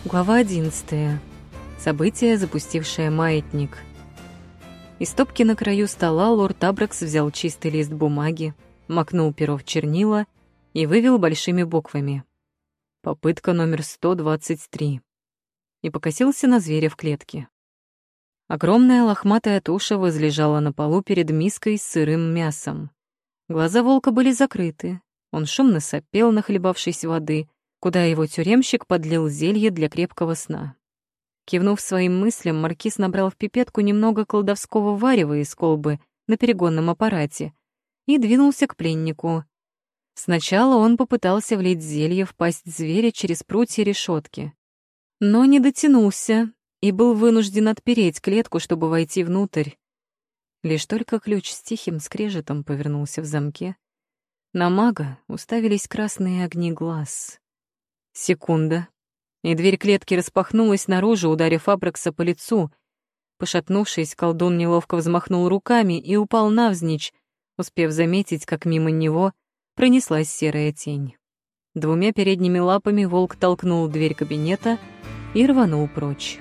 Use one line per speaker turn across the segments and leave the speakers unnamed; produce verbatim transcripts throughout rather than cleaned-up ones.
Глава одиннадцатая. Событие, запустившее маятник. Из стопки на краю стола лорд Абракс взял чистый лист бумаги, макнул перо в чернила и вывел большими буквами. Попытка номер сто двадцать три. И покосился на зверя в клетке. Огромная лохматая туша возлежала на полу перед миской с сырым мясом. Глаза волка были закрыты, он шумно сопел, нахлебавшись воды, куда его тюремщик подлил зелье для крепкого сна. Кивнув своим мыслям, маркиз набрал в пипетку немного колдовского варева из колбы на перегонном аппарате и двинулся к пленнику. Сначала он попытался влить зелье в пасть зверя через прутья решетки, но не дотянулся и был вынужден отпереть клетку, чтобы войти внутрь. Лишь только ключ с тихим скрежетом повернулся в замке, на мага уставились красные огни глаз. Секунда, и дверь клетки распахнулась наружу, ударив Абракса по лицу. Пошатнувшись, колдун неловко взмахнул руками и упал навзничь, успев заметить, как мимо него пронеслась серая тень. Двумя передними лапами волк толкнул дверь кабинета и рванул прочь.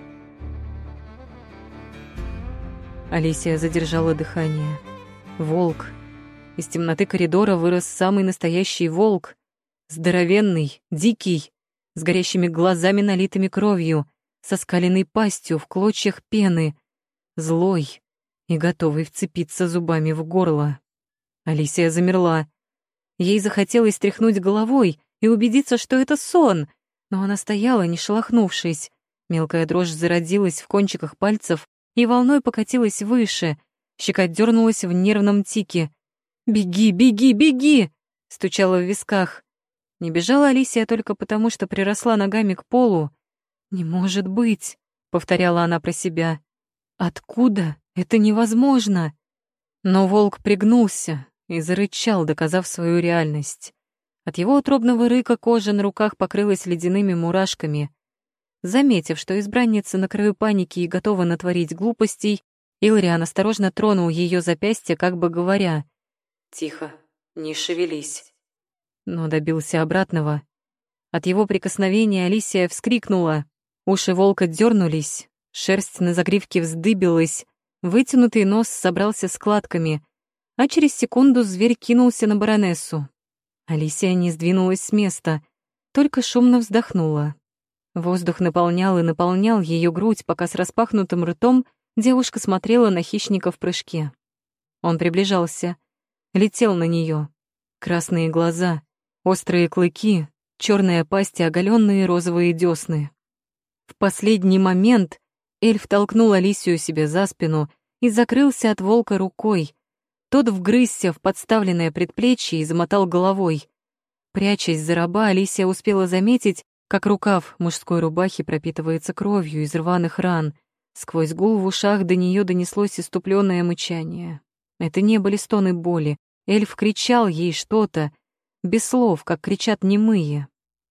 Алисия задержала дыхание. Волк. Из темноты коридора вырос самый настоящий волк. Здоровенный, дикий, с горящими глазами, налитыми кровью, со скаленной пастью в клочьях пены, злой и готовый вцепиться зубами в горло. Алисия замерла. Ей захотелось тряхнуть головой и убедиться, что это сон, но она стояла, не шелохнувшись. Мелкая дрожь зародилась в кончиках пальцев и волной покатилась выше, щека дернулась в нервном тике. «Беги, беги, беги!» — стучала в висках. Не бежала Алисия только потому, что приросла ногами к полу. «Не может быть», — повторяла она про себя. «Откуда? Это невозможно!» Но волк пригнулся и зарычал, доказав свою реальность. От его утробного рыка кожа на руках покрылась ледяными мурашками. Заметив, что избранница на краю паники и готова натворить глупостей, Илриан осторожно тронул ее запястье, как бы говоря: «Тихо, не шевелись». Но добился обратного. От его прикосновения Алисия вскрикнула. Уши волка дернулись, шерсть на загривке вздыбилась, вытянутый нос собрался складками, а через секунду зверь кинулся на баронессу. Алисия не сдвинулась с места, только шумно вздохнула. Воздух наполнял и наполнял ее грудь, пока с распахнутым ртом девушка смотрела на хищника в прыжке. Он приближался, летел на нее. Красные глаза, острые клыки, черная пасть и оголенные розовые десны. В последний момент эльф толкнул Алисию себе за спину и закрылся от волка рукой. Тот вгрызся в подставленное предплечье и замотал головой. Прячась за раба, Алисия успела заметить, как рукав мужской рубахи пропитывается кровью из рваных ран. Сквозь гул в ушах до нее донеслось иступленное мычание. Это не были стоны боли. Эльф кричал ей что-то, без слов, как кричат немые.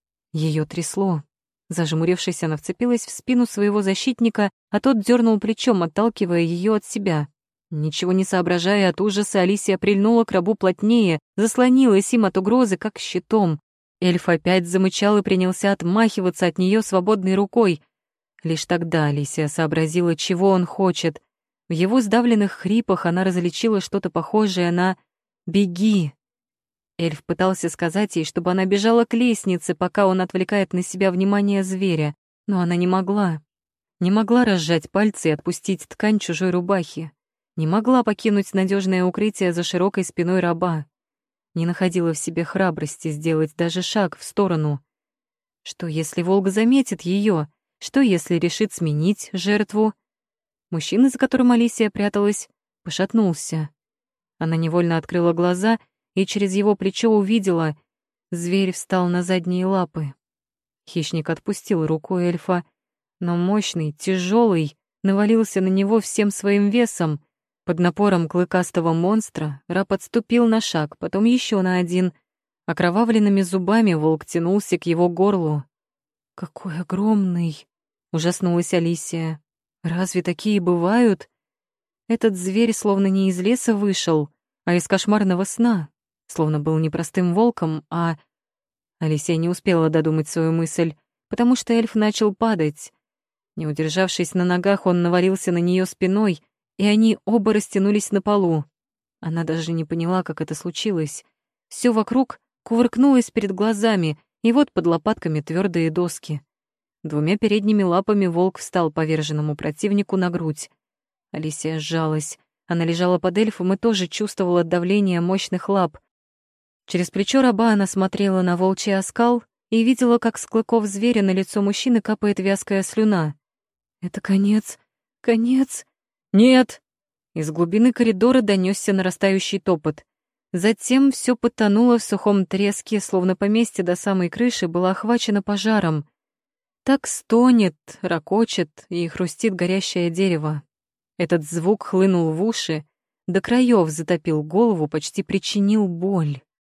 Ее трясло. Зажмурившись, она вцепилась в спину своего защитника, а тот дернул плечом, отталкивая ее от себя. Ничего не соображая от ужаса, Алисия прильнула к рабу плотнее, заслонилась им от угрозы, как щитом. Эльф опять замычал и принялся отмахиваться от нее свободной рукой. Лишь тогда Алисия сообразила, чего он хочет. В его сдавленных хрипах она различила что-то похожее на «беги». Эльф пытался сказать ей, чтобы она бежала к лестнице, пока он отвлекает на себя внимание зверя, но она не могла. Не могла разжать пальцы и отпустить ткань чужой рубахи. Не могла покинуть надежное укрытие за широкой спиной раба. Не находила в себе храбрости сделать даже шаг в сторону. Что, если волк заметит ее? Что, если решит сменить жертву? Мужчина, за которым Алисия пряталась, пошатнулся. Она невольно открыла глаза и через его плечо увидела, зверь встал на задние лапы. Хищник отпустил руку эльфа, но мощный, тяжелый, навалился на него всем своим весом. Под напором клыкастого монстра раб отступил на шаг, потом еще на один. Окровавленными зубами волк тянулся к его горлу. «Какой огромный!» — ужаснулась Алисия. «Разве такие бывают?» Этот зверь словно не из леса вышел, а из кошмарного сна, словно был не простым волком, а... Алисия не успела додумать свою мысль, потому что эльф начал падать. Не удержавшись на ногах, он навалился на нее спиной, и они оба растянулись на полу. Она даже не поняла, как это случилось. Все вокруг кувыркнулось перед глазами, и вот под лопатками твердые доски. Двумя передними лапами волк встал поверженному противнику на грудь. Алисия сжалась. Она лежала под эльфом и тоже чувствовала давление мощных лап. Через плечо раба она смотрела на волчий оскал и видела, как с клыков зверя на лицо мужчины капает вязкая слюна. «Это конец, конец!» «Нет!» Из глубины коридора донёсся нарастающий топот. Затем всё потонуло в сухом треске, словно поместье до самой крыши было охвачено пожаром. Так стонет, ракочет и хрустит горящее дерево. Этот звук хлынул в уши, до краёв затопил голову, почти причинил боль.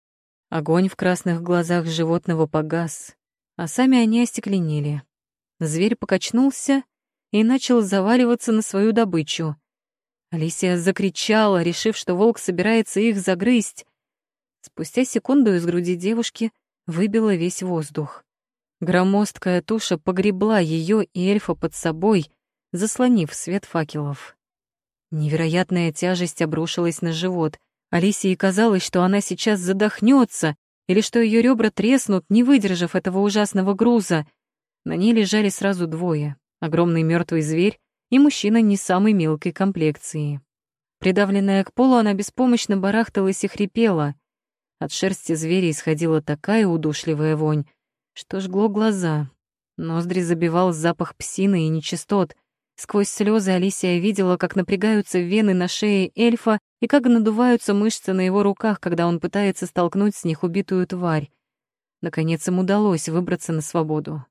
Огонь в красных глазах животного погас, а сами они остекленели. Зверь покачнулся и начал заваливаться на свою добычу. Алисия закричала, решив, что волк собирается их загрызть. Спустя секунду из груди девушки выбило весь воздух. Громоздкая туша погребла ее и эльфа под собой, заслонив свет факелов. Невероятная тяжесть обрушилась на живот. Алисии казалось, что она сейчас задохнется или что ее ребра треснут, не выдержав этого ужасного груза. На ней лежали сразу двое — огромный мертвый зверь и мужчина не самой мелкой комплекции. Придавленная к полу, она беспомощно барахталась и хрипела. От шерсти зверя исходила такая удушливая вонь, что жгло глаза. Ноздри забивал запах псины и нечистот. Сквозь слезы Алисия видела, как напрягаются вены на шее эльфа и как надуваются мышцы на его руках, когда он пытается столкнуть с них убитую тварь. Наконец им удалось выбраться на свободу.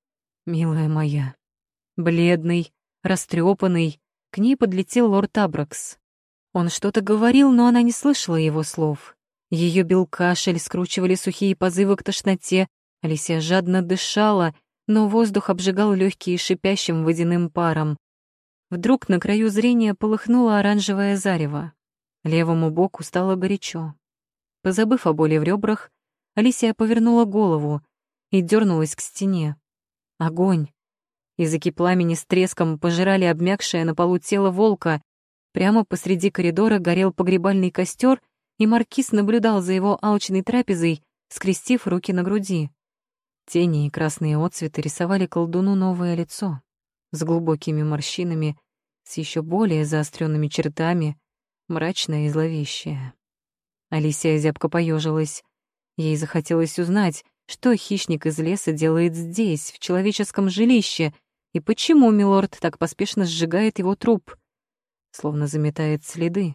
«Милая моя», бледный, растрепанный, к ней подлетел лорд Абракс. Он что-то говорил, но она не слышала его слов. Ее бил кашель, скручивали сухие позывы к тошноте. Алисия жадно дышала, но воздух обжигал легкие шипящим водяным паром. Вдруг на краю зрения полыхнуло оранжевое зарево. Левому боку стало горячо. Позабыв о боли в ребрах, Алисия повернула голову и дернулась к стене. Огонь. Языки пламени с треском пожирали обмякшее на полу тело волка. Прямо посреди коридора горел погребальный костер, и маркиз наблюдал за его алчной трапезой, скрестив руки на груди. Тени и красные отцветы рисовали колдуну новое лицо, с глубокими морщинами, с еще более заостренными чертами, мрачное и зловещее. Алисия зябко поежилась. Ей захотелось узнать, что хищник из леса делает здесь, в человеческом жилище, и почему милорд так поспешно сжигает его труп, словно заметает следы.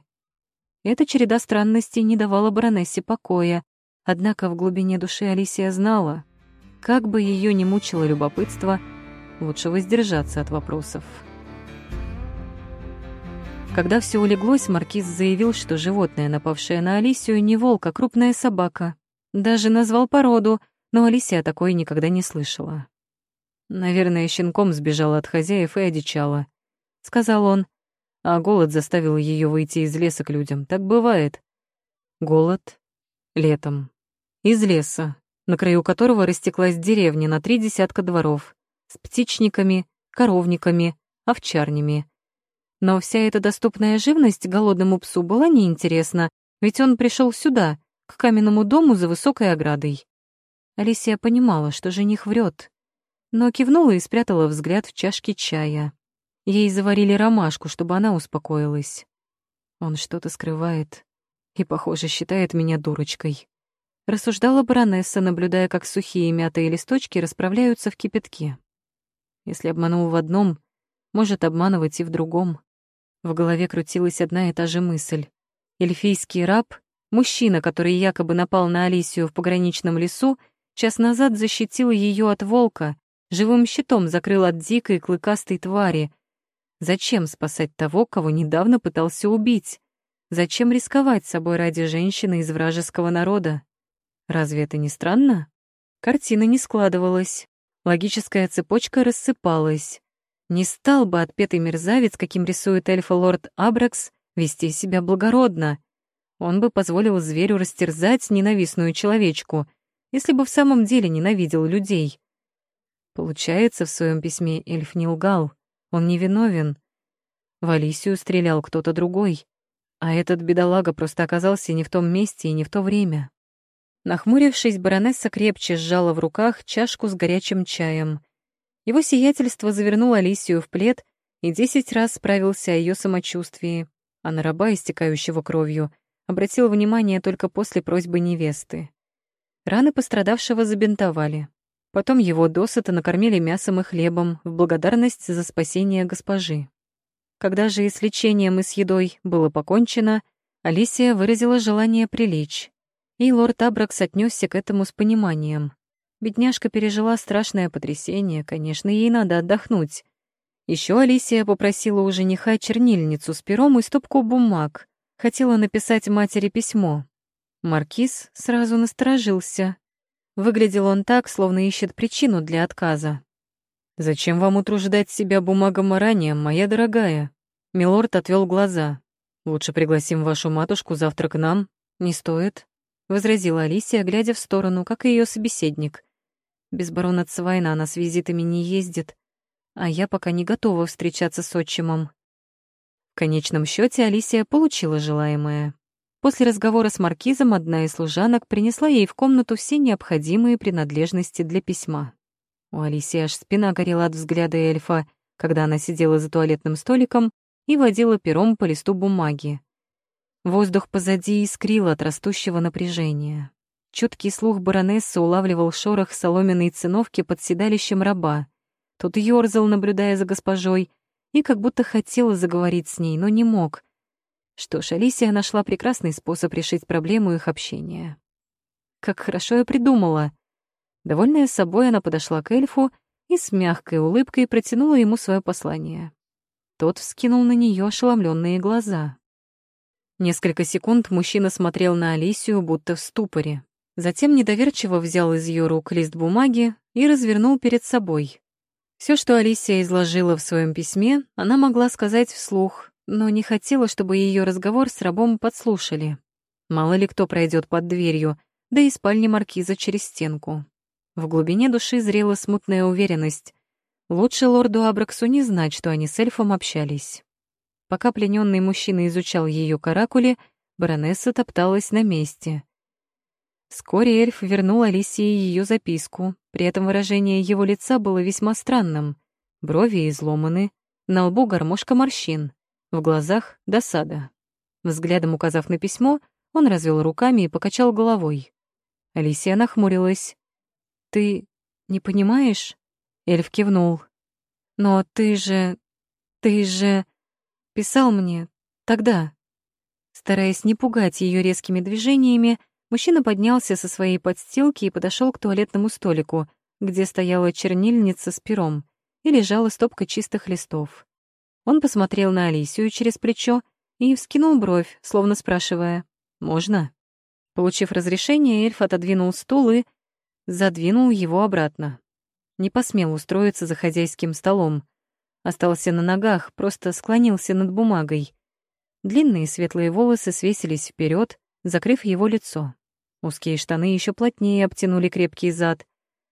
Эта череда странностей не давала баронессе покоя, однако в глубине души Алисия знала, как бы ее ни мучило любопытство, лучше воздержаться от вопросов. Когда все улеглось, маркиз заявил, что животное, напавшее на Алисию, не волк, а крупная собака. Даже назвал породу, но Алисия такой никогда не слышала. «Наверное, щенком сбежала от хозяев и одичала», — сказал он. А голод заставил ее выйти из леса к людям. Так бывает. Голод летом. Из леса, на краю которого растеклась деревня на три десятка дворов, с птичниками, коровниками, овчарнями. Но вся эта доступная живность голодному псу была неинтересна, ведь он пришел сюда, к каменному дому за высокой оградой. Алисия понимала, что жених врет, но кивнула и спрятала взгляд в чашке чая. Ей заварили ромашку, чтобы она успокоилась. Он что-то скрывает и, похоже, считает меня дурочкой. Рассуждала баронесса, наблюдая, как сухие мятые листочки расправляются в кипятке. Если обманул в одном, может обманывать и в другом. В голове крутилась одна и та же мысль. Эльфийский раб, мужчина, который якобы напал на Алисию в пограничном лесу, час назад защитил ее от волка, живым щитом закрыл от дикой клыкастой твари. Зачем спасать того, кого недавно пытался убить? Зачем рисковать собой ради женщины из вражеского народа? Разве это не странно? Картина не складывалась. Логическая цепочка рассыпалась. Не стал бы отпетый мерзавец, каким рисует эльфа лорд Абракс, вести себя благородно. Он бы позволил зверю растерзать ненавистную человечку, если бы в самом деле ненавидел людей. Получается, в своем письме эльф не лгал. Он невиновен. В Алисию стрелял кто-то другой. А этот бедолага просто оказался не в том месте и не в то время. Нахмурившись, баронесса крепче сжала в руках чашку с горячим чаем. Его сиятельство завернул Алисию в плед и десять раз справился о ее самочувствии, а на раба, истекающего кровью, обратил внимание только после просьбы невесты. Раны пострадавшего забинтовали. Потом его досыта накормили мясом и хлебом в благодарность за спасение госпожи. Когда же и с лечением, и с едой было покончено, Алисия выразила желание прилечь. И лорд Абракс отнесся к этому с пониманием. Бедняжка пережила страшное потрясение, конечно, ей надо отдохнуть. Еще Алисия попросила у жениха чернильницу с пером и стопку бумаг. Хотела написать матери письмо. Маркиз сразу насторожился. Выглядел он так, словно ищет причину для отказа. «Зачем вам утруждать себя бумагоморанием, моя дорогая?» Милорд отвел глаза. «Лучше пригласим вашу матушку завтра к нам». «Не стоит», — возразила Алисия, глядя в сторону, как и ее собеседник. «Без барона Цвайна она с визитами не ездит, а я пока не готова встречаться с отчимом». В конечном счете Алисия получила желаемое. После разговора с маркизом одна из служанок принесла ей в комнату все необходимые принадлежности для письма. У Алисии аж спина горела от взгляда эльфа, когда она сидела за туалетным столиком и водила пером по листу бумаги. Воздух позади искрил от растущего напряжения. Чуткий слух баронессы улавливал шорох соломенной циновки под седалищем раба. Тот ёрзал, наблюдая за госпожой, и как будто хотел заговорить с ней, но не мог. Что ж, Алисия нашла прекрасный способ решить проблему их общения. Как хорошо я придумала. Довольная собой, она подошла к эльфу и с мягкой улыбкой протянула ему свое послание. Тот вскинул на нее ошеломленные глаза. Несколько секунд мужчина смотрел на Алисию, будто в ступоре. Затем недоверчиво взял из ее рук лист бумаги и развернул перед собой. Все, что Алисия изложила в своем письме, она могла сказать вслух, но не хотела, чтобы ее разговор с рабом подслушали. Мало ли кто пройдет под дверью, да и спальни маркиза через стенку. В глубине души зрела смутная уверенность. Лучше лорду Абраксу не знать, что они с эльфом общались. Пока плененный мужчина изучал ее каракули, баронесса топталась на месте. Вскоре эльф вернул Алисии ее записку, при этом выражение его лица было весьма странным. Брови изломаны, на лбу гармошка морщин. В глазах — досада. Взглядом указав на письмо, он развел руками и покачал головой. Алисия нахмурилась. «Ты не понимаешь?» Эльф кивнул. «Но ты же... ты же... писал мне тогда». Стараясь не пугать ее резкими движениями, мужчина поднялся со своей подстилки и подошел к туалетному столику, где стояла чернильница с пером и лежала стопка чистых листов. Он посмотрел на Алисию через плечо и вскинул бровь, словно спрашивая «Можно?». Получив разрешение, эльф отодвинул стул и задвинул его обратно. Не посмел устроиться за хозяйским столом. Остался на ногах, просто склонился над бумагой. Длинные светлые волосы свесились вперед, закрыв его лицо. Узкие штаны еще плотнее обтянули крепкий зад.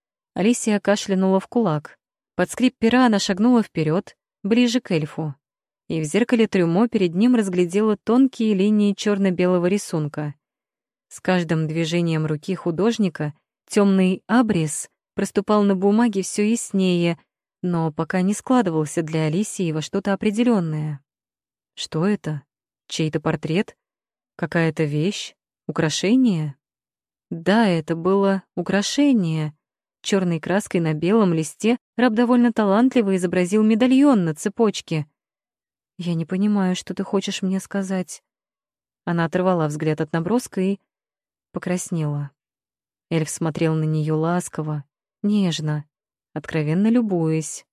Алисия кашлянула в кулак. Под скрип пера она шагнула вперед, ближе к эльфу, и в зеркале трюмо перед ним разглядела тонкие линии черно-белого рисунка. С каждым движением руки художника темный абрис проступал на бумаге все яснее, но пока не складывался для Алисии во что-то определенное. Что это? Чей-то портрет? Какая-то вещь? Украшение? Да, это было украшение. Черной краской на белом листе раб довольно талантливо изобразил медальон на цепочке. «Я не понимаю, что ты хочешь мне сказать». Она оторвала взгляд от наброска и покраснела. Эльф смотрел на нее ласково, нежно, откровенно любуясь.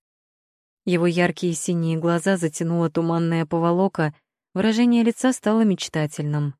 Его яркие синие глаза затянула туманная поволока, выражение лица стало мечтательным.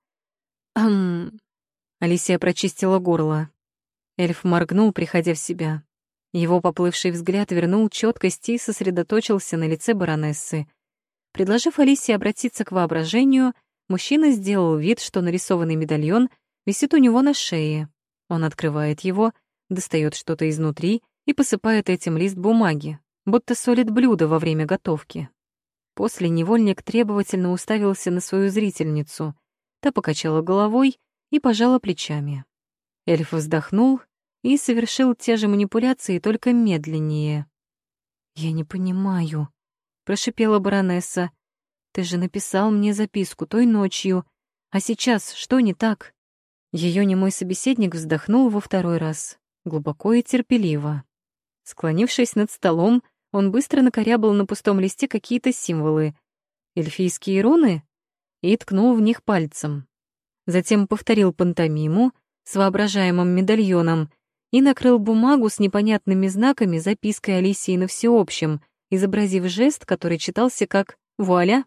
«Ам...» Алисия прочистила горло. Эльф моргнул, приходя в себя. Его поплывший взгляд вернул чёткость и сосредоточился на лице баронессы. Предложив Алисии обратиться к воображению, мужчина сделал вид, что нарисованный медальон висит у него на шее. Он открывает его, достает что-то изнутри и посыпает этим лист бумаги, будто солит блюдо во время готовки. После невольник требовательно уставился на свою зрительницу. Та покачала головой и пожала плечами. Эльф вздохнул и совершил те же манипуляции, только медленнее. «Я не понимаю», — прошипела баронесса. «Ты же написал мне записку той ночью, а сейчас что не так?» Её немой собеседник вздохнул во второй раз, глубоко и терпеливо. Склонившись над столом, он быстро накорябал на пустом листе какие-то символы, эльфийские руны, и ткнул в них пальцем. Затем повторил пантомиму с воображаемым медальоном и накрыл бумагу с непонятными знаками запиской Алисии на всеобщем, изобразив жест, который читался как «вуаля».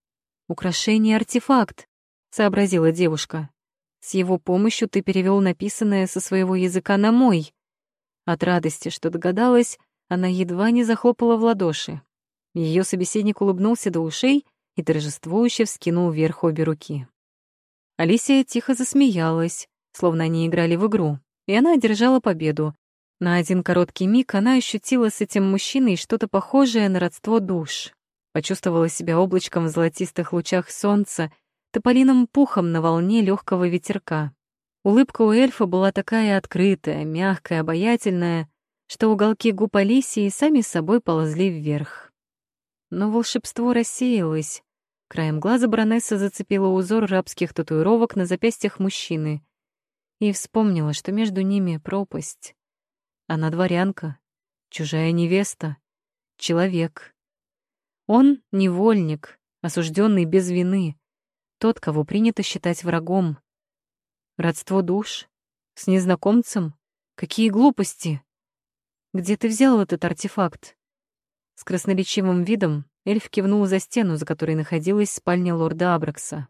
«Украшение-артефакт», — сообразила девушка. «С его помощью ты перевёл написанное со своего языка на мой». От радости, что догадалась, она едва не захлопала в ладоши. Её собеседник улыбнулся до ушей и торжествующе вскинул вверх обе руки. Алисия тихо засмеялась, словно они играли в игру, и она одержала победу. На один короткий миг она ощутила с этим мужчиной что-то похожее на родство душ. Почувствовала себя облачком в золотистых лучах солнца, тополиным пухом на волне легкого ветерка. Улыбка у эльфа была такая открытая, мягкая, обаятельная, что уголки губ Алисии сами собой ползли вверх. Но волшебство рассеялось. Краем глаза баронесса зацепила узор рабских татуировок на запястьях мужчины и вспомнила, что между ними пропасть. Она дворянка, чужая невеста, человек. Он — невольник, осужденный без вины, тот, кого принято считать врагом. Родство душ? С незнакомцем? Какие глупости! Где ты взял этот артефакт? С красноречивым видом эльф кивнул за стену, за которой находилась спальня лорда Абракса.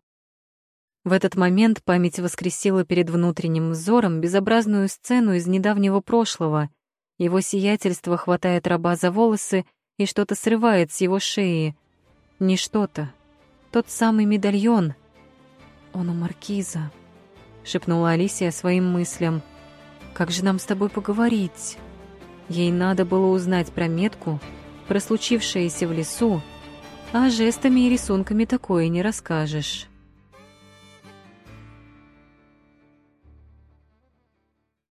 В этот момент память воскресила перед внутренним взором безобразную сцену из недавнего прошлого. Его сиятельство хватает раба за волосы и что-то срывает с его шеи. Не что-то. Тот самый медальон. «Он у маркиза», — шепнула Алисия своим мыслям. «Как же нам с тобой поговорить?» Ей надо было узнать про метку, про случившееся в лесу, а жестами и рисунками такое не расскажешь.